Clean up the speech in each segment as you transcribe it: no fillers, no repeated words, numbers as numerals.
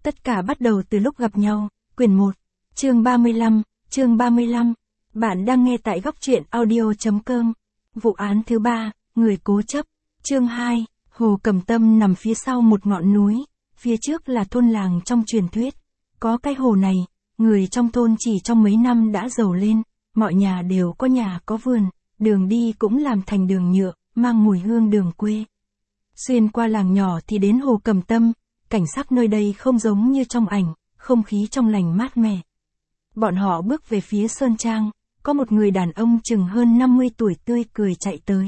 Tất cả bắt đầu từ lúc gặp nhau, quyển 1, chương 35. Bạn đang nghe tại góc truyện audio.com. Vụ án thứ 3, người cố chấp. Chương 2, Hồ Cẩm Tâm nằm phía sau một ngọn núi, phía trước là thôn làng trong truyền thuyết. Có cái hồ này, người trong thôn chỉ trong mấy năm đã giàu lên, mọi nhà đều có nhà có vườn, đường đi cũng làm thành đường nhựa, mang mùi hương đường quê. Xuyên qua làng nhỏ thì đến Hồ Cẩm Tâm, cảnh sắc nơi đây không giống như trong ảnh, không khí trong lành mát mẻ. Bọn họ bước về phía Sơn Trang, có một người đàn ông chừng hơn 50 tuổi tươi cười chạy tới.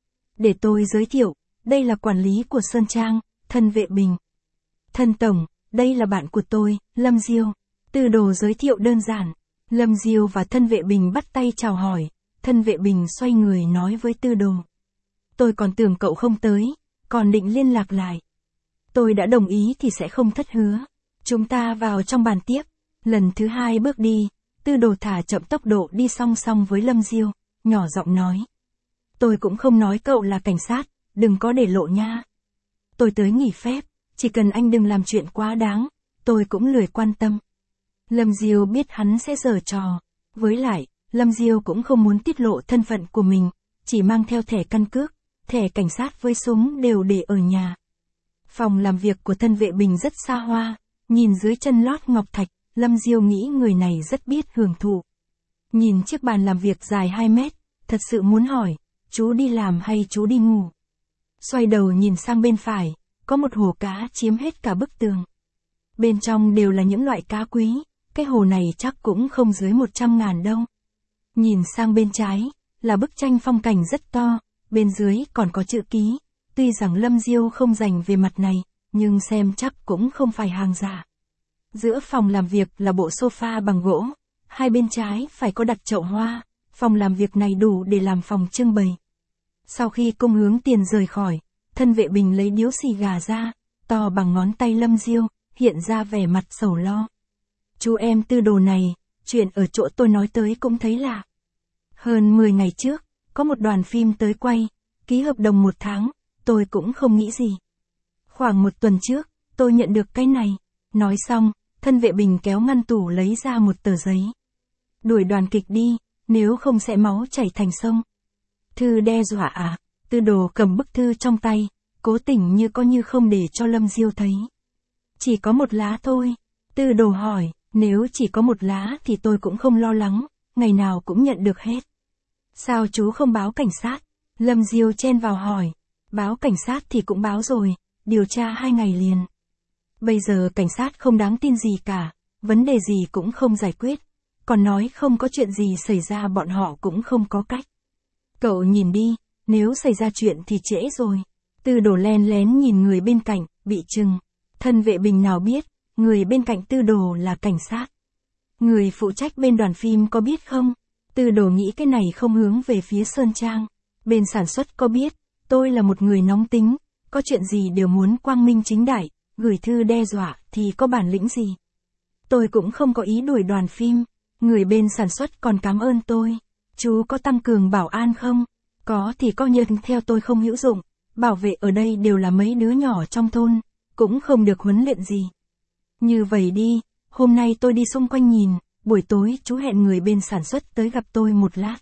Để tôi giới thiệu, đây là quản lý của Sơn Trang, Thân Vệ Bình. Thân Tổng, đây là bạn của tôi, Lâm Diêu. Tư Đồ giới thiệu đơn giản. Lâm Diêu và Thân Vệ Bình bắt tay chào hỏi, Thân Vệ Bình xoay người nói với Tư Đồ. Tôi còn tưởng cậu không tới, còn định liên lạc lại. Tôi đã đồng ý thì sẽ không thất hứa. Chúng ta vào trong bàn tiếp. Lần thứ 2 bước đi, Tư Đồ thả chậm tốc độ đi song song với Lâm Diêu, nhỏ giọng nói. Tôi cũng không nói cậu là cảnh sát, đừng có để lộ nha. Tôi tới nghỉ phép, chỉ cần anh đừng làm chuyện quá đáng, tôi cũng lười quan tâm. Lâm Diêu biết hắn sẽ giở trò. Với lại, Lâm Diêu cũng không muốn tiết lộ thân phận của mình, chỉ mang theo thẻ căn cước, thẻ cảnh sát với súng đều để ở nhà. Phòng làm việc của Thân Vệ Bình rất xa hoa, nhìn dưới chân lót ngọc thạch, Lâm Diêu nghĩ người này rất biết hưởng thụ. Nhìn chiếc bàn làm việc dài 2 mét, thật sự muốn hỏi, chú đi làm hay chú đi ngủ? Xoay đầu nhìn sang bên phải, có một hồ cá chiếm hết cả bức tường. Bên trong đều là những loại cá quý, cái hồ này chắc cũng không dưới 100.000 đâu. Nhìn sang bên trái, là bức tranh phong cảnh rất to, bên dưới còn có chữ ký. Tuy rằng Lâm Diêu không rành về mặt này, nhưng xem chắc cũng không phải hàng giả. Giữa phòng làm việc là bộ sofa bằng gỗ, hai bên trái phải có đặt chậu hoa, phòng làm việc này đủ để làm phòng trưng bày. Sau khi cung hướng tiền rời khỏi, Thân Vệ Bình lấy điếu xì gà ra, to bằng ngón tay Lâm Diêu, hiện ra vẻ mặt sầu lo. Chú em Tư Đồ này, chuyện ở chỗ tôi nói tới cũng thấy lạ. Hơn 10 ngày trước, có một đoàn phim tới quay, ký hợp đồng 1 tháng, tôi cũng không nghĩ gì. Khoảng 1 tuần trước, tôi nhận được cái này. Nói xong, Thân Vệ Bình kéo ngăn tủ lấy ra một tờ giấy. Đuổi đoàn kịch đi, nếu không sẽ máu chảy thành sông. Thư đe dọa à? Tư Đồ cầm bức thư trong tay, cố tình như có như không để cho Lâm Diêu thấy. Chỉ có 1 lá thôi. Tư Đồ hỏi, nếu chỉ có 1 lá thì tôi cũng không lo lắng, ngày nào cũng nhận được hết. Sao chú không báo cảnh sát? Lâm Diêu chen vào hỏi. Báo cảnh sát thì cũng báo rồi, điều tra 2 ngày liền. Bây giờ cảnh sát không đáng tin gì cả, vấn đề gì cũng không giải quyết. Còn nói không có chuyện gì xảy ra bọn họ cũng không có cách. Cậu nhìn đi, nếu xảy ra chuyện thì trễ rồi. Tư Đồ len lén nhìn người bên cạnh, bị chừng. Thân Vệ Bình nào biết, người bên cạnh Tư Đồ là cảnh sát. Người phụ trách bên đoàn phim có biết không? Tư Đồ nghĩ cái này không hướng về phía Sơn Trang. Bên sản xuất có biết, tôi là một người nóng tính, có chuyện gì đều muốn quang minh chính đại, gửi thư đe dọa thì có bản lĩnh gì. Tôi cũng không có ý đuổi đoàn phim, người bên sản xuất còn cảm ơn tôi. Chú có tăng cường bảo an không? Có thì có nhưng theo tôi không hữu dụng, bảo vệ ở đây đều là mấy đứa nhỏ trong thôn, cũng không được huấn luyện gì. Như vậy đi, hôm nay tôi đi xung quanh nhìn, buổi tối chú hẹn người bên sản xuất tới gặp tôi 1 lát.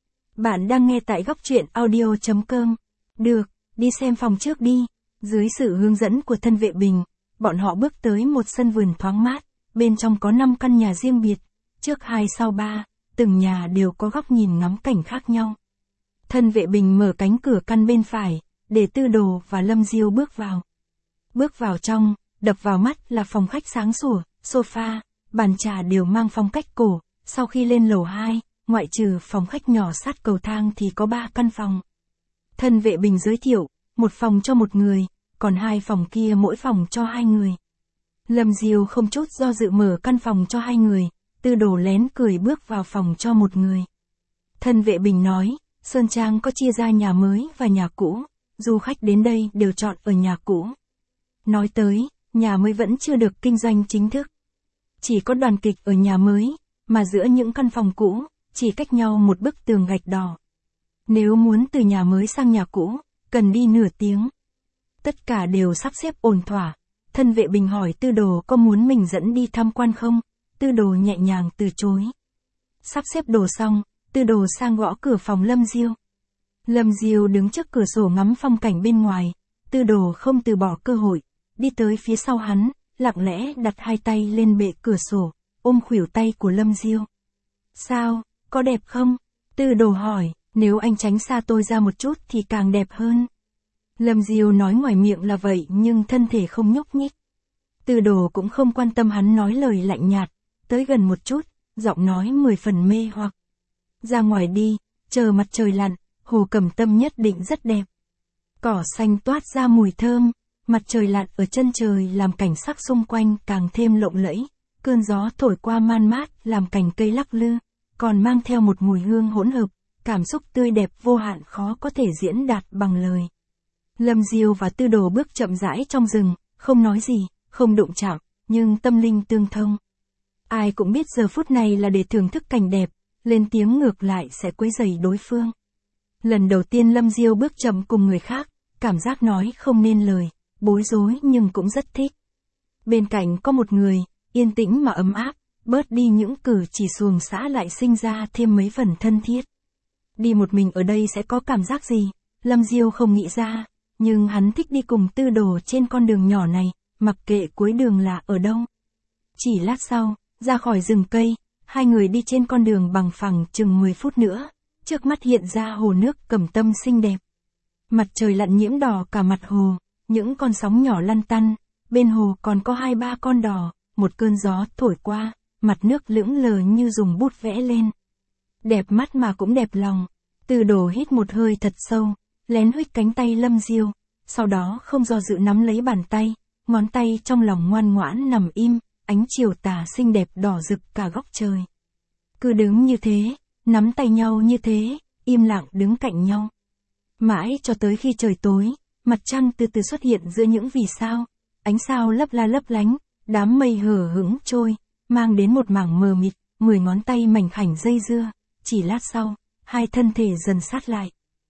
Bạn đang nghe tại góc truyện audio.com. Được, đi xem phòng trước đi. Dưới sự hướng dẫn của Thân Vệ Bình, bọn họ bước tới một sân vườn thoáng mát, bên trong có 5 căn nhà riêng biệt, trước 2 sau 3, từng nhà đều có góc nhìn ngắm cảnh khác nhau. Thân Vệ Bình mở cánh cửa căn bên phải, để Tư Đồ và Lâm Diêu bước vào. Bước vào trong, đập vào mắt là phòng khách sáng sủa, sofa, bàn trà đều mang phong cách cổ. Sau khi lên lầu 2, ngoại trừ phòng khách nhỏ sát cầu thang thì có 3 căn phòng. Thân Vệ Bình giới thiệu, 1 phòng cho 1 người, còn 2 phòng kia mỗi phòng cho 2 người. Lâm Diêu không chút do dự mở căn phòng cho 2 người, Tư Đồ lén cười bước vào phòng cho 1 người. Thân Vệ Bình nói, Sơn Trang có chia ra nhà mới và nhà cũ, du khách đến đây đều chọn ở nhà cũ. Nói tới, nhà mới vẫn chưa được kinh doanh chính thức. Chỉ có đoàn kịch ở nhà mới, mà giữa những căn phòng cũ, chỉ cách nhau một bức tường gạch đỏ. Nếu muốn từ nhà mới sang nhà cũ, cần đi nửa tiếng. Tất cả đều sắp xếp ổn thỏa, Thân vệ Bình hỏi Tư Đồ có muốn mình dẫn đi tham quan không? Tư Đồ nhẹ nhàng từ chối. Sắp xếp đồ xong, Tư Đồ sang gõ cửa phòng Lâm Diêu. Lâm Diêu đứng trước cửa sổ ngắm phong cảnh bên ngoài, Tư Đồ không từ bỏ cơ hội, đi tới phía sau hắn, lặng lẽ đặt hai tay lên bệ cửa sổ, ôm khuỷu tay của Lâm Diêu. Sao, có đẹp không? Tư Đồ hỏi, nếu anh tránh xa tôi ra một chút thì càng đẹp hơn. Lâm Diêu nói ngoài miệng là vậy nhưng thân thể không nhúc nhích. Tư Đồ cũng không quan tâm hắn nói lời lạnh nhạt, tới gần một chút, giọng nói 10 phần mê hoặc. Ra ngoài đi, chờ mặt trời lặn, Hồ Cẩm Tâm nhất định rất đẹp. Cỏ xanh toát ra mùi thơm, mặt trời lặn ở chân trời làm cảnh sắc xung quanh càng thêm lộng lẫy, cơn gió thổi qua man mát làm cành cây lắc lư, còn mang theo một mùi hương hỗn hợp, cảm xúc tươi đẹp vô hạn khó có thể diễn đạt bằng lời. Lâm Diêu và Tư Đồ bước chậm rãi trong rừng, không nói gì, không đụng chạm, nhưng tâm linh tương thông. Ai cũng biết giờ phút này là để thưởng thức cảnh đẹp, lên tiếng ngược lại sẽ quấy rầy đối phương. Lần đầu tiên Lâm Diêu bước chậm cùng người khác, cảm giác nói không nên lời, bối rối nhưng cũng rất thích. Bên cạnh có một người, yên tĩnh mà ấm áp, bớt đi những cử chỉ xuồng xã lại sinh ra thêm mấy phần thân thiết. Đi một mình ở đây sẽ có cảm giác gì? Lâm Diêu không nghĩ ra, nhưng hắn thích đi cùng Tư Đồ trên con đường nhỏ này, mặc kệ cuối đường là ở đâu. Chỉ lát sau, ra khỏi rừng cây, hai người đi trên con đường bằng phẳng chừng 10 phút nữa, trước mắt hiện ra hồ nước Cẩm Tâm xinh đẹp. Mặt trời lặn nhiễm đỏ cả mặt hồ, những con sóng nhỏ lăn tăn, bên hồ còn có 2-3 con đò, một cơn gió thổi qua, mặt nước lững lờ như dùng bút vẽ lên. Đẹp mắt mà cũng đẹp lòng. Tư Đồ hít một hơi thật sâu, lén huých cánh tay Lâm Diêu, sau đó không do dự nắm lấy bàn tay, ngón tay trong lòng ngoan ngoãn nằm im, ánh chiều tà xinh đẹp đỏ rực cả góc trời. Cứ đứng như thế, nắm tay nhau như thế, im lặng đứng cạnh nhau. Mãi cho tới khi trời tối, mặt trăng từ từ xuất hiện giữa những vì sao, ánh sao lấp la lấp lánh, đám mây hờ hững trôi, mang đến một mảng mờ mịt, 10 ngón tay mảnh khảnh dây dưa, chỉ lát sau, hai thân thể dần sát lại.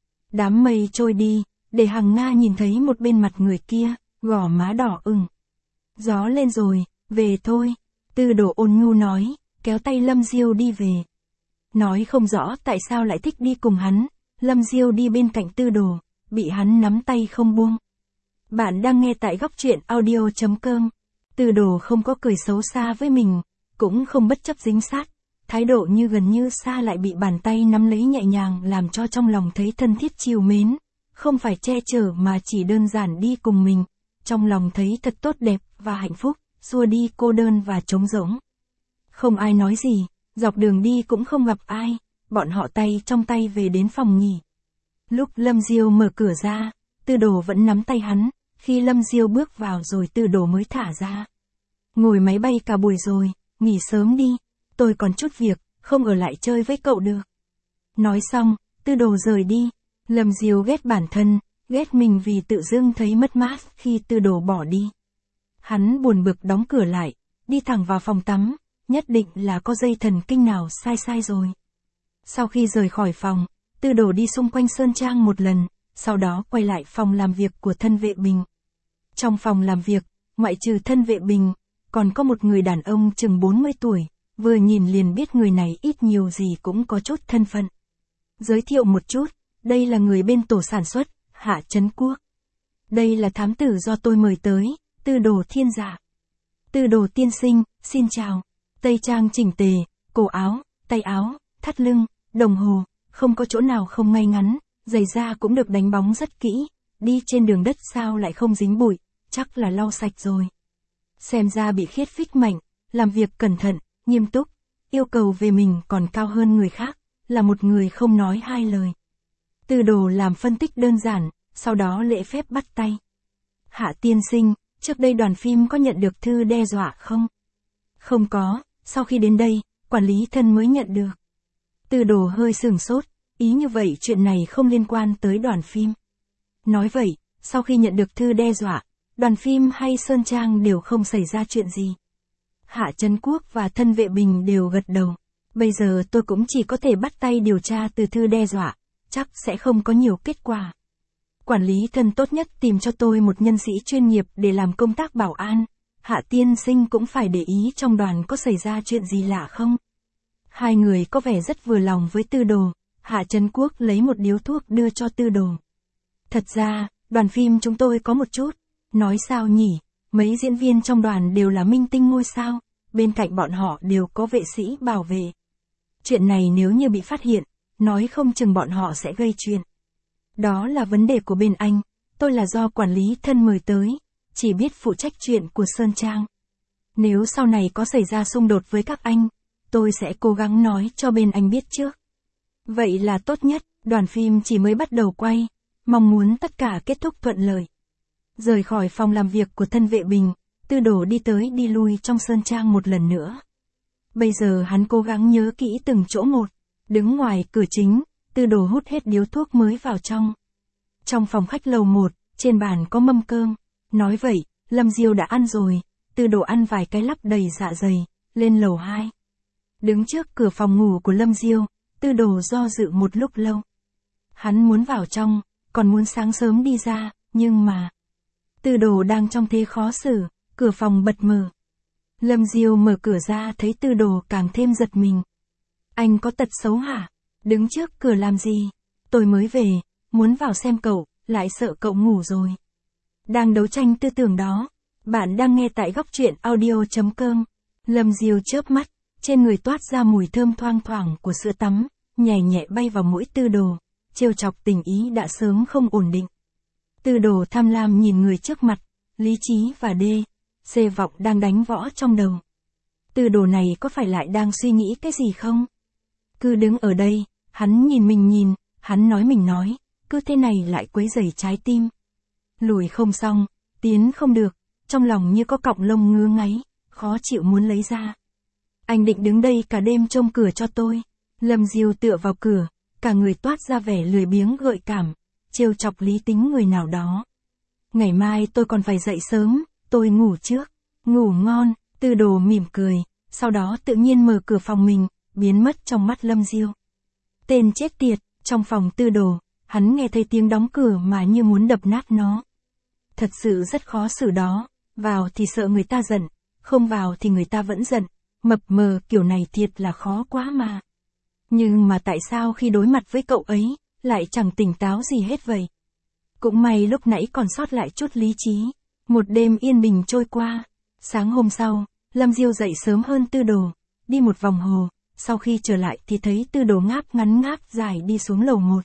Đám mây trôi đi, để Hằng Nga nhìn thấy một bên mặt người kia, gò má đỏ ửng. Gió lên rồi, về thôi, Tư Đồ ôn nhu nói, kéo tay Lâm Diêu đi về. Nói không rõ tại sao lại thích đi cùng hắn, Lâm Diêu đi bên cạnh Tư Đồ, bị hắn nắm tay không buông. Bạn đang nghe tại góc truyện audio.com. Tư Đồ không có cười xấu xa với mình, cũng không bất chấp dính sát, thái độ như gần như xa lại bị bàn tay nắm lấy nhẹ nhàng làm cho trong lòng thấy thân thiết chiều mến, không phải che chở mà chỉ đơn giản đi cùng mình, trong lòng thấy thật tốt đẹp và hạnh phúc, xua đi cô đơn và trống rỗng. Không ai nói gì, dọc đường đi cũng không gặp ai, bọn họ tay trong tay về đến phòng nghỉ. Lúc Lâm Diêu mở cửa ra, Tư Đồ vẫn nắm tay hắn, khi Lâm Diêu bước vào rồi Tư Đồ mới thả ra. Ngồi máy bay cả buổi rồi, nghỉ sớm đi, tôi còn chút việc, không ở lại chơi với cậu được. Nói xong, Tư Đồ rời đi, Lâm Diêu ghét bản thân, ghét mình vì tự dưng thấy mất mát khi Tư Đồ bỏ đi. Hắn buồn bực đóng cửa lại, đi thẳng vào phòng tắm, nhất định là có dây thần kinh nào sai rồi. Sau khi rời khỏi phòng, Tư Đồ đi xung quanh sơn trang một lần, sau đó quay lại phòng làm việc của thân vệ Bình. Trong phòng làm việc, ngoại trừ thân vệ Bình, còn có một người đàn ông chừng 40 tuổi, vừa nhìn liền biết người này ít nhiều gì cũng có chút thân phận. Giới thiệu một chút, đây là người bên tổ sản xuất, Hạ Trấn Quốc. Đây là thám tử do tôi mời tới, Tư Đồ Thiên Dạ. Tư Đồ tiên sinh, xin chào. Tây trang chỉnh tề, cổ áo, tay áo, thắt lưng, đồng hồ, không có chỗ nào không ngay ngắn, giày da cũng được đánh bóng rất kỹ, đi trên đường đất sao lại không dính bụi, chắc là lau sạch rồi. Xem ra bị khiết phích mạnh, làm việc cẩn thận, nghiêm túc, yêu cầu về mình còn cao hơn người khác, là một người không nói hai lời. Tư Đồ làm phân tích đơn giản, sau đó lễ phép bắt tay. Hạ tiên sinh, trước đây đoàn phim có nhận được thư đe dọa không? Không có, sau khi đến đây, quản lý thân mới nhận được. Tư Đồ hơi sửng sốt, ý như vậy chuyện này không liên quan tới đoàn phim. Nói vậy, sau khi nhận được thư đe dọa, đoàn phim hay Sơn Trang đều không xảy ra chuyện gì. Hạ Trấn Quốc và thân vệ Bình đều gật đầu. Bây giờ tôi cũng chỉ có thể bắt tay điều tra từ thư đe dọa, chắc sẽ không có nhiều kết quả. Quản lý thân tốt nhất tìm cho tôi một nhân sĩ chuyên nghiệp để làm công tác bảo an. Hạ tiên sinh cũng phải để ý trong đoàn có xảy ra chuyện gì lạ không. Hai người có vẻ rất vừa lòng với Tư Đồ. Hạ Trấn Quốc lấy một điếu thuốc đưa cho Tư Đồ. Thật ra, đoàn phim chúng tôi có một chút. Nói sao nhỉ, mấy diễn viên trong đoàn đều là minh tinh ngôi sao, bên cạnh bọn họ đều có vệ sĩ bảo vệ. Chuyện này nếu như bị phát hiện, nói không chừng bọn họ sẽ gây chuyện. Đó là vấn đề của bên anh, tôi là do quản lý thân mời tới, chỉ biết phụ trách chuyện của Sơn Trang. Nếu sau này có xảy ra xung đột với các anh, tôi sẽ cố gắng nói cho bên anh biết trước. Vậy là tốt nhất, đoàn phim chỉ mới bắt đầu quay, mong muốn tất cả kết thúc thuận lợi. Rời khỏi phòng làm việc của thân vệ Bình, Tư Đồ đi tới đi lui trong Sơn Trang một lần nữa. Bây giờ hắn cố gắng nhớ kỹ từng chỗ một, đứng ngoài cửa chính, Tư Đồ hút hết điếu thuốc mới vào trong. Trong phòng khách lầu 1, trên bàn có mâm cơm, nói vậy, Lâm Diêu đã ăn rồi, Tư Đồ ăn vài cái lắp đầy dạ dày, lên lầu 2. Đứng trước cửa phòng ngủ của Lâm Diêu, Tư Đồ do dự một lúc lâu. Hắn muốn vào trong, còn muốn sáng sớm đi ra, nhưng mà... Tư Đồ đang trong thế khó xử, cửa phòng bật mở. Lâm Diêu mở cửa ra thấy Tư Đồ càng thêm giật mình. Anh có tật xấu hả? Đứng trước cửa làm gì? Tôi mới về, muốn vào xem cậu, lại sợ cậu ngủ rồi. Đang đấu tranh tư tưởng đó. Bạn đang nghe tại góc truyện audio.com. Lâm Diêu chớp mắt, trên người toát ra mùi thơm thoang thoảng của sữa tắm, nhẹ nhẹ bay vào mũi Tư Đồ, trêu chọc tình ý đã sớm không ổn định. Tư Đồ tham lam nhìn người trước mặt, lý trí và xê vọng đang đánh võ trong đầu. Tư Đồ này có phải lại đang suy nghĩ cái gì không? Cứ đứng ở đây, hắn nhìn mình nhìn, hắn nói mình nói, cứ thế này lại quấy rầy trái tim. Lùi không xong, tiến không được, trong lòng như có cọng lông ngứa ngáy, khó chịu muốn lấy ra. Anh định đứng đây cả đêm trông cửa cho tôi. Lâm Diêu tựa vào cửa, cả người toát ra vẻ lười biếng gợi cảm, trêu chọc lý tính người nào đó. Ngày mai tôi còn phải dậy sớm, tôi ngủ trước. Ngủ ngon, Tư Đồ mỉm cười, sau đó tự nhiên mở cửa phòng mình, biến mất trong mắt Lâm Diêu. Tên chết tiệt, trong phòng Tư Đồ, hắn nghe thấy tiếng đóng cửa mà như muốn đập nát nó. Thật sự rất khó xử đó, vào thì sợ người ta giận, không vào thì người ta vẫn giận, mập mờ kiểu này thiệt là khó quá mà. Nhưng mà tại sao khi đối mặt với cậu ấy, lại chẳng tỉnh táo gì hết vậy? Cũng may lúc nãy còn sót lại chút lý trí. Một đêm yên bình trôi qua. Sáng hôm sau, Lâm Diêu dậy sớm hơn Tư Đồ, đi một vòng hồ, sau khi trở lại thì thấy Tư Đồ ngáp ngắn ngáp dài đi xuống lầu 1.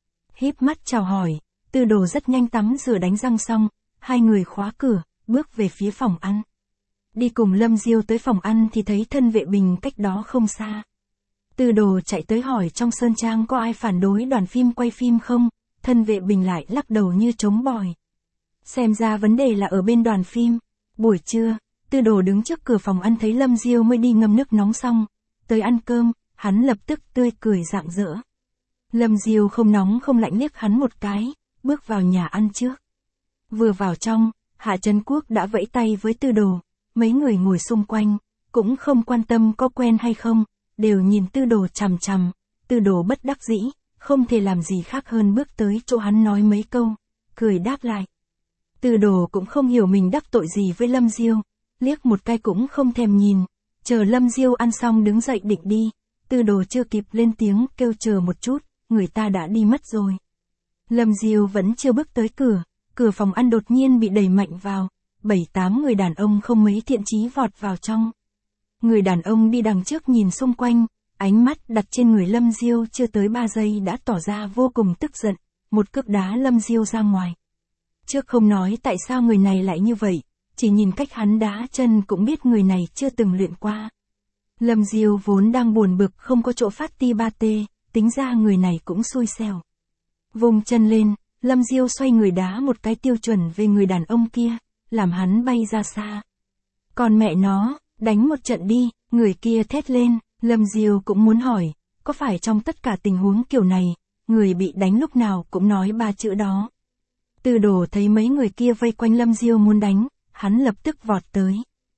Híp mắt chào hỏi, Tư Đồ rất nhanh tắm rửa đánh răng xong, hai người khóa cửa, bước về phía phòng ăn. Đi cùng Lâm Diêu tới phòng ăn thì thấy thân vệ Bình cách đó không xa. Tư Đồ chạy tới hỏi trong Sơn Trang có ai phản đối đoàn phim quay phim không, thân vệ Bình lại lắc đầu như trống bòi. Xem ra vấn đề là ở bên đoàn phim. Buổi trưa, Tư Đồ đứng trước cửa phòng ăn thấy Lâm Diêu mới đi ngâm nước nóng xong, tới ăn cơm, hắn lập tức tươi cười rạng rỡ. Lâm Diêu không nóng không lạnh liếc hắn một cái, bước vào nhà ăn trước. Vừa vào trong, Hạ Trấn Quốc đã vẫy tay với Tư Đồ, mấy người ngồi xung quanh, cũng không quan tâm có quen hay không, đều nhìn Tư Đồ chằm chằm. Tư Đồ bất đắc dĩ, không thể làm gì khác hơn bước tới chỗ hắn nói mấy câu, cười đáp lại. Tư Đồ cũng không hiểu mình đắc tội gì với Lâm Diêu, liếc một cái cũng không thèm nhìn, chờ Lâm Diêu ăn xong đứng dậy định đi, Tư Đồ chưa kịp lên tiếng kêu chờ một chút, người ta đã đi mất rồi. Lâm Diêu vẫn chưa bước tới cửa phòng ăn đột nhiên bị đẩy mạnh vào, 7-8 người đàn ông không mấy thiện chí vọt vào trong. Người đàn ông đi đằng trước nhìn xung quanh, ánh mắt đặt trên người Lâm Diêu chưa tới 3 giây đã tỏ ra vô cùng tức giận, một cước đá Lâm Diêu ra ngoài. Trước không nói tại sao người này lại như vậy, chỉ nhìn cách hắn đá chân cũng biết người này chưa từng luyện qua. Lâm Diêu vốn đang buồn bực không có chỗ phát ti ba tê, tính ra người này cũng xui xẻo. Vùng chân lên, Lâm Diêu xoay người đá một cái tiêu chuẩn về người đàn ông kia, làm hắn bay ra xa. Còn mẹ nó, đánh một trận đi, người kia thét lên, Lâm Diêu cũng muốn hỏi, có phải trong tất cả tình huống kiểu này, người bị đánh lúc nào cũng nói 3 chữ đó. Tư Đồ thấy mấy người kia vây quanh Lâm Diêu muốn đánh, hắn lập tức vọt tới.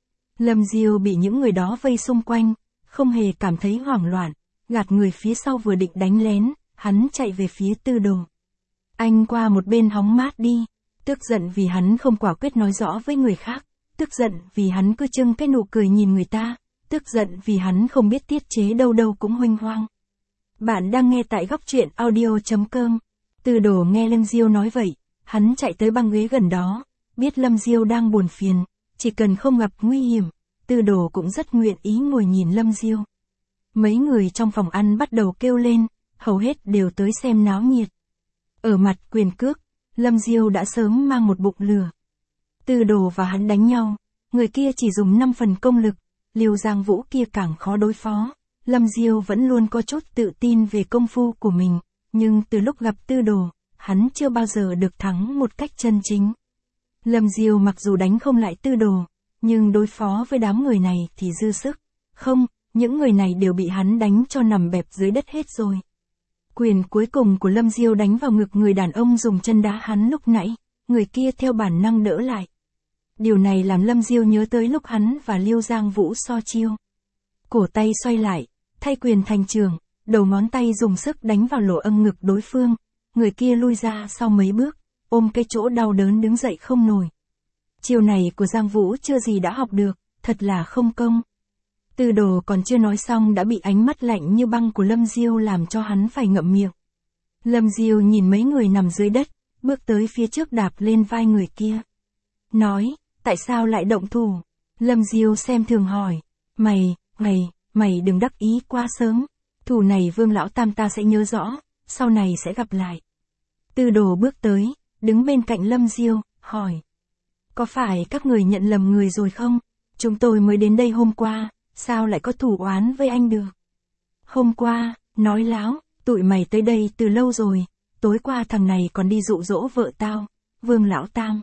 Lâm Diêu bị những người đó vây xung quanh, không hề cảm thấy hoảng loạn, gạt người phía sau vừa định đánh lén, hắn chạy về phía Tư Đồ. Anh qua một bên hóng mát đi. Tức giận vì hắn không quả quyết nói rõ với người khác. Tức giận vì hắn cứ trưng cái nụ cười nhìn người ta. Tức giận vì hắn không biết tiết chế đâu đâu cũng huênh hoang. Bạn đang nghe tại góc truyện audio.com. Tư Đồ nghe Lâm Diêu nói vậy, hắn chạy tới băng ghế gần đó, biết Lâm Diêu đang buồn phiền, chỉ cần không gặp nguy hiểm, Tư Đồ cũng rất nguyện ý ngồi nhìn Lâm Diêu. Mấy người trong phòng ăn bắt đầu kêu lên, hầu hết đều tới xem náo nhiệt. Ở mặt Quyền Cước, Lâm Diêu đã sớm mang một bụng lửa. Tư Đồ và hắn đánh nhau, người kia chỉ dùng 5 phần công lực, Liêu Giang Vũ kia càng khó đối phó. Lâm Diêu vẫn luôn có chút tự tin về công phu của mình, nhưng từ lúc gặp Tư Đồ, hắn chưa bao giờ được thắng một cách chân chính. Lâm Diêu mặc dù đánh không lại Tư Đồ, nhưng đối phó với đám người này thì dư sức. Không, những người này đều bị hắn đánh cho nằm bẹp dưới đất hết rồi. Quyền cuối cùng của Lâm Diêu đánh vào ngực người đàn ông dùng chân đá hắn lúc nãy, người kia theo bản năng đỡ lại. Điều này làm Lâm Diêu nhớ tới lúc hắn và Liêu Giang Vũ so chiêu. Cổ tay xoay lại, thay quyền thành trường, đầu ngón tay dùng sức đánh vào lỗ âm ngực đối phương, người kia lui ra sau mấy bước, ôm cái chỗ đau đớn đứng dậy không nổi. Chiêu này của Giang Vũ chưa gì đã học được, thật là không công. Tư Đồ còn chưa nói xong đã bị ánh mắt lạnh như băng của Lâm Diêu làm cho hắn phải ngậm miệng. Lâm Diêu nhìn mấy người nằm dưới đất, bước tới phía trước đạp lên vai người kia. Nói, tại sao lại động thủ? Lâm Diêu xem thường hỏi, mày đừng đắc ý quá sớm. Thủ này Vương lão tam ta sẽ nhớ rõ, sau này sẽ gặp lại. Tư Đồ bước tới, đứng bên cạnh Lâm Diêu, hỏi. Có phải các người nhận lầm người rồi không? Chúng tôi mới đến đây hôm qua, sao lại có thù oán với anh được? Hôm qua, nói láo, tụi mày tới đây từ lâu rồi, tối qua thằng này còn đi dụ dỗ vợ tao, Vương lão tam.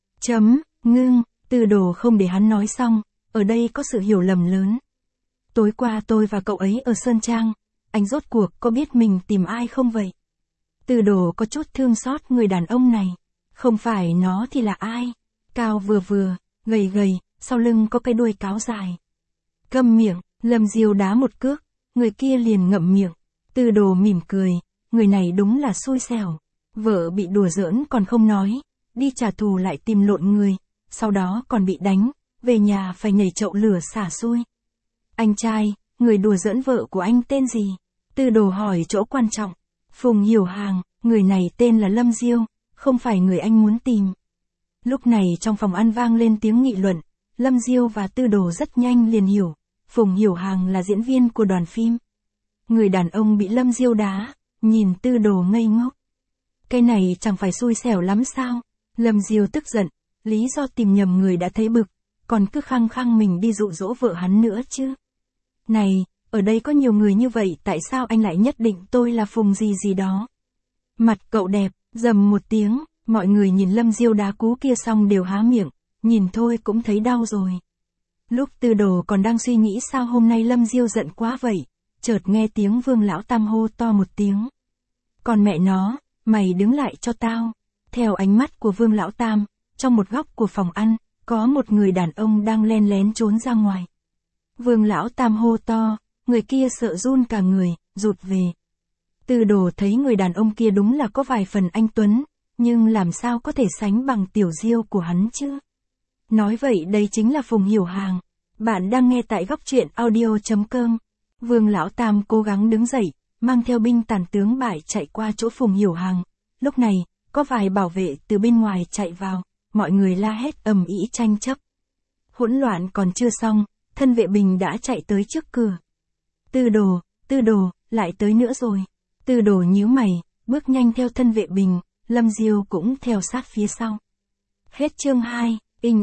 Ngưng, Tư Đồ không để hắn nói xong, ở đây có sự hiểu lầm lớn. Tối qua tôi và cậu ấy ở Sơn Trang, anh rốt cuộc có biết mình tìm ai không vậy? Tư Đồ có chút thương xót người đàn ông này, không phải nó thì là ai? Cao vừa, gầy, sau lưng có cái đuôi cáo dài. Câm miệng, Lâm Diêu đá một cước, người kia liền ngậm miệng. Tư Đồ mỉm cười, người này đúng là xui xẻo. Vợ bị đùa giỡn còn không nói, đi trả thù lại tìm lộn người, sau đó còn bị đánh, về nhà phải nhảy chậu lửa xả xui. Anh trai, người đùa giỡn vợ của anh tên gì? Tư Đồ hỏi chỗ quan trọng. Phùng Hiểu Hàng, người này tên là Lâm Diêu, không phải người anh muốn tìm. Lúc này trong phòng ăn vang lên tiếng nghị luận, Lâm Diêu và Tư Đồ rất nhanh liền hiểu, Phùng Hiểu Hàng là diễn viên của đoàn phim. Người đàn ông bị Lâm Diêu đá, nhìn Tư Đồ ngây ngốc. Cái này chẳng phải xui xẻo lắm sao? Lâm Diêu tức giận, lý do tìm nhầm người đã thấy bực, còn cứ khăng khăng mình đi dụ dỗ vợ hắn nữa chứ. Này, ở đây có nhiều người như vậy tại sao anh lại nhất định tôi là Phùng gì đó? Mặt cậu đẹp, rầm một tiếng, mọi người nhìn Lâm Diêu đá cú kia xong đều há miệng, nhìn thôi cũng thấy đau rồi. Lúc Tư Đồ còn đang suy nghĩ sao hôm nay Lâm Diêu giận quá vậy, chợt nghe tiếng Vương lão tam hô to một tiếng. Còn mẹ nó, mày đứng lại cho tao. Theo ánh mắt của Vương lão tam, trong một góc của phòng ăn, có một người đàn ông đang len lén trốn ra ngoài. Vương lão tam hô to, người kia sợ run cả người, rụt về. Tư Đồ thấy người đàn ông kia đúng là có vài phần anh tuấn, nhưng làm sao có thể sánh bằng tiểu Diêu của hắn chứ? Nói vậy đây chính là Phùng Hiểu Hàng. Bạn đang nghe tại góc truyện audio.com. Vương lão tam cố gắng đứng dậy, mang theo binh tàn tướng bại chạy qua chỗ Phùng Hiểu Hàng. Lúc này, có vài bảo vệ từ bên ngoài chạy vào, mọi người la hét ầm ĩ tranh chấp. Hỗn loạn còn chưa xong, thân vệ binh đã chạy tới trước cửa. Tư Đồ, lại tới nữa rồi. Tư Đồ nhíu mày, bước nhanh theo thân vệ binh, Lâm Diêu cũng theo sát phía sau. Hết chương 2,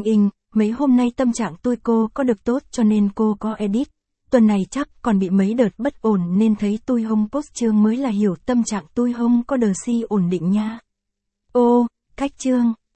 mấy hôm nay tâm trạng cô có được tốt cho nên cô có edit. Tuần này chắc còn bị mấy đợt bất ổn nên thấy tôi không post chương mới là hiểu tâm trạng tôi không có đờ si ổn định nha. Ô, cách chương.